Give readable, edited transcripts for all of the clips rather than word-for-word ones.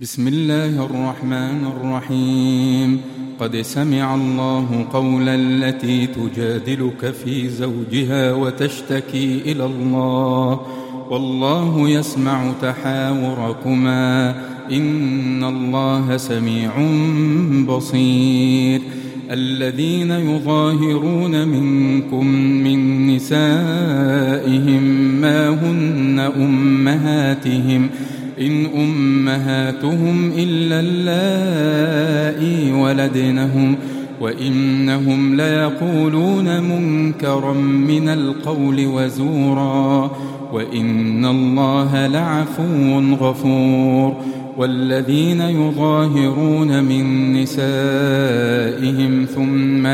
بسم الله الرحمن الرحيم. قد سمع الله قول التي تجادلك في زوجها وتشتكي إلى الله والله يسمع تحاوركما إن الله سميع بصير. الذين يظاهرون منكم من نسائهم ما هن أمهاتهم إن أمهاتهم إلا اللائي ولدنهم وإنهم ليقولون منكرا من القول وزورا وإن الله لعفو غفور. والذين يظاهرون من نسائهم ثم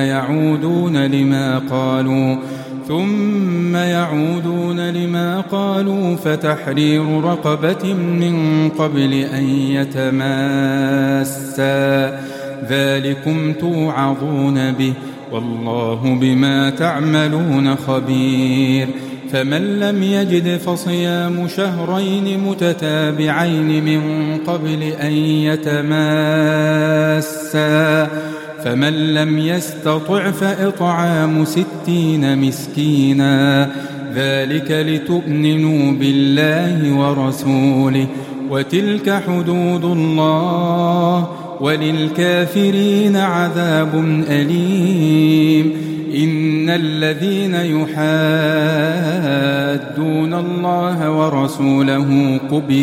يعودون لما قالوا فتحرير رقبة من قبل أن يتماسا ذلكم توعظون به والله بما تعملون خبير. فمن لم يجد فصيام شهرين متتابعين من قبل أن يتماسا فمن لم يستطع فإطعام 60 مسكينا ذلك لتؤمنوا بالله ورسوله وتلك حدود الله وللكافرين عذاب أليم. إن الذين يحادون الله ورسوله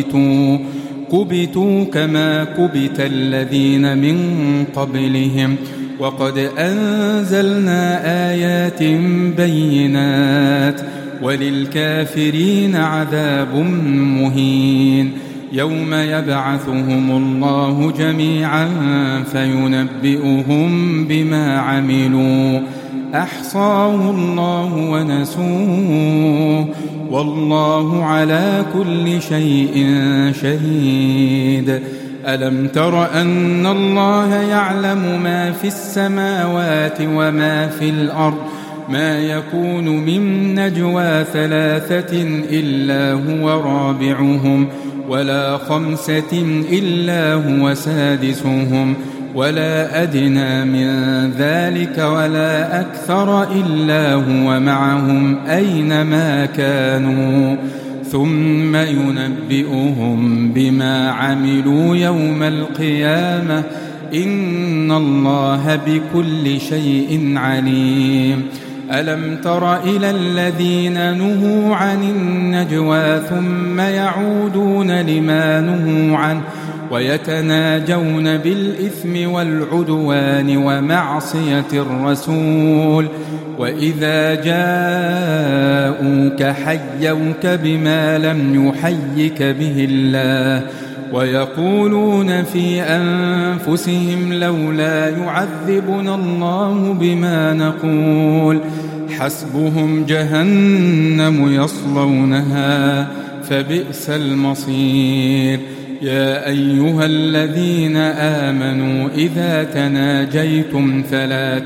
كبتوا كما كبت الذين من قبلهم وقد أنزلنا آيات بينات وللكافرين عذاب مهين. يوم يبعثهم الله جميعا فينبئهم بما عملوا أحصاه الله ونسوه والله على كل شيء شهيد. ألم تر أن الله يعلم ما في السماوات وما في الأرض ما يكون من نجوى 3 إلا هو رابعهم ولا 5 إلا هو سادسهم ولا أدنى من ذلك ولا أكثر إلا هو معهم أينما كانوا ثم ينبئهم بما عملوا يوم القيامة إن الله بكل شيء عليم. ألم تر إلى الذين نهوا عن النجوى ثم يعودون لما نهوا عنه ويتناجون بالإثم والعدوان ومعصية الرسول وإذا جاءوك حيوك بما لم يحيك به الله ويقولون في أنفسهم لولا يعذبنا الله بما نقول حسبهم جهنم يصلونها فبئس المصير. يا أيها الذين آمنوا إذا تناجيتم فلا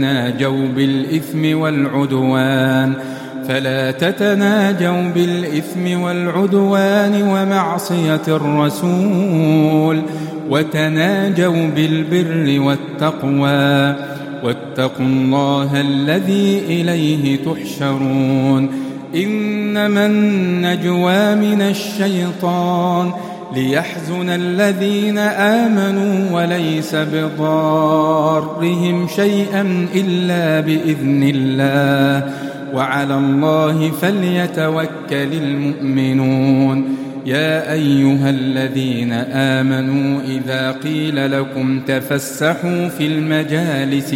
تتناجوا بالإثم والعدوان ومعصية الرسول وتناجوا بالبر والتقوى واتقوا الله الذي إليه تحشرون. إنما النجوى من الشيطان ليحزن الذين آمنوا وليس بضارهم شيئا إلا بإذن الله وعلى الله فليتوكل المؤمنون. يا أيها الذين آمنوا إذا قيل لكم تفسحوا في المجالس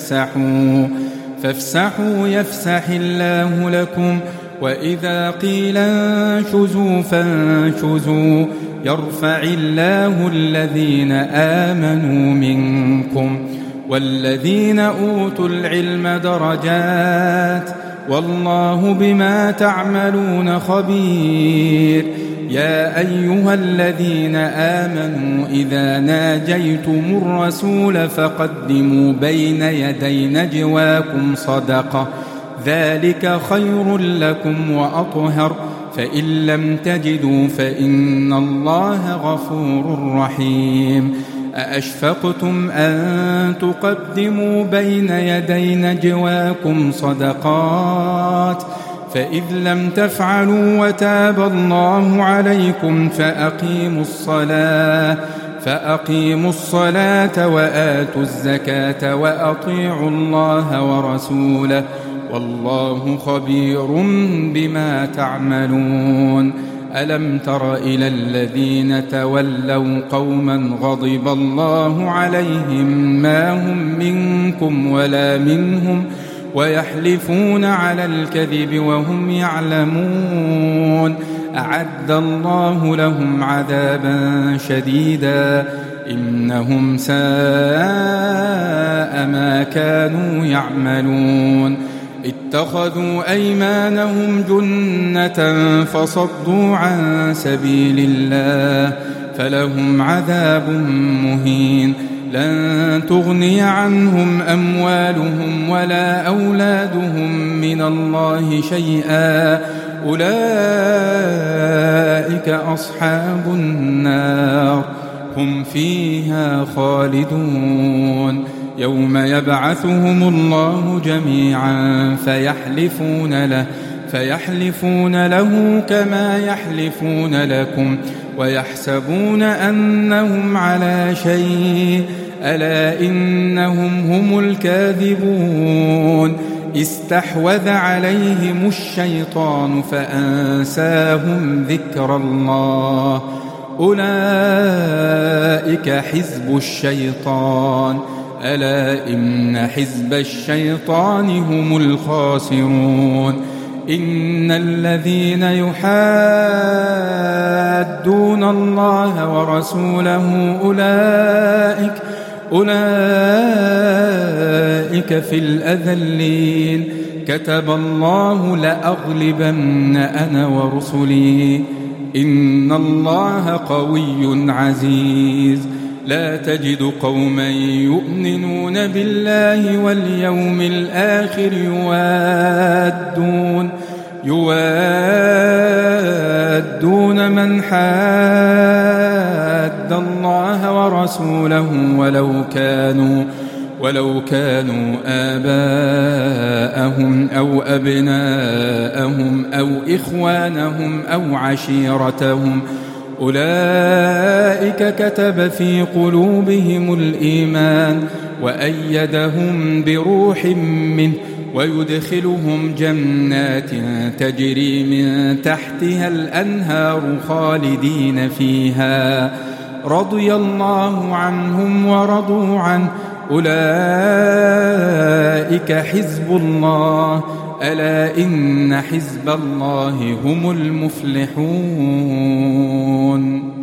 فافسحوا يفسح الله لكم وإذا قيل انشزوا فانشزوا يرفع الله الذين آمنوا منكم والذين أوتوا العلم درجات والله بما تعملون خبير. يا أيها الذين آمنوا إذا ناجيتم الرسول فقدموا بين يدي نجواكم صدقة ذلك خير لكم وأطهر فإن لم تجدوا فإن الله غفور رحيم أأشفقتم أن تقدموا بين يدي نجواكم صدقات فإذ لم تفعلوا وتاب الله عليكم فأقيموا الصلاة وآتوا الزكاة وأطيعوا الله ورسوله والله خبير بما تعملون ألم تر إلى الذين تولوا قوما غضب الله عليهم ما هم منكم ولا منهم ويحلفون على الكذب وهم يعلمون أعد الله لهم عذابا شديدا إنهم ساء ما كانوا يعملون اتخذوا أيمانهم جنة فصدوا عن سبيل الله فلهم عذاب مهين لن تغني عنهم أموالهم ولا أولادهم من الله شيئا أولئك أصحاب النار هم فيها خالدون يوم يبعثهم الله جميعا فيحلفون له كما يحلفون لكم ويحسبون أنهم على شيء ألا إنهم هم الكاذبون استحوذ عليهم الشيطان فأنساهم ذكر الله أولئك حزب الشيطان ألا إن حزب الشيطان هم الخاسرون إن الذين يحادون الله ورسوله أولئك في الأذلين كتب الله لأغلبن أنا ورسلي إن الله قوي عزيز لا تجد قوما يؤمنون بالله واليوم الآخر يوادون من حاد الله ورسوله ولو كانوا آباءهم أو أبناءهم أو إخوانهم أو عشيرتهم أولئك كتب في قلوبهم الإيمان وأيدهم بروح منه ويدخلهم جنات تجري من تحتها الأنهار خالدين فيها رضي الله عنهم ورضوا عنه أولئك حزب الله ألا إن حزب الله هم المفلحون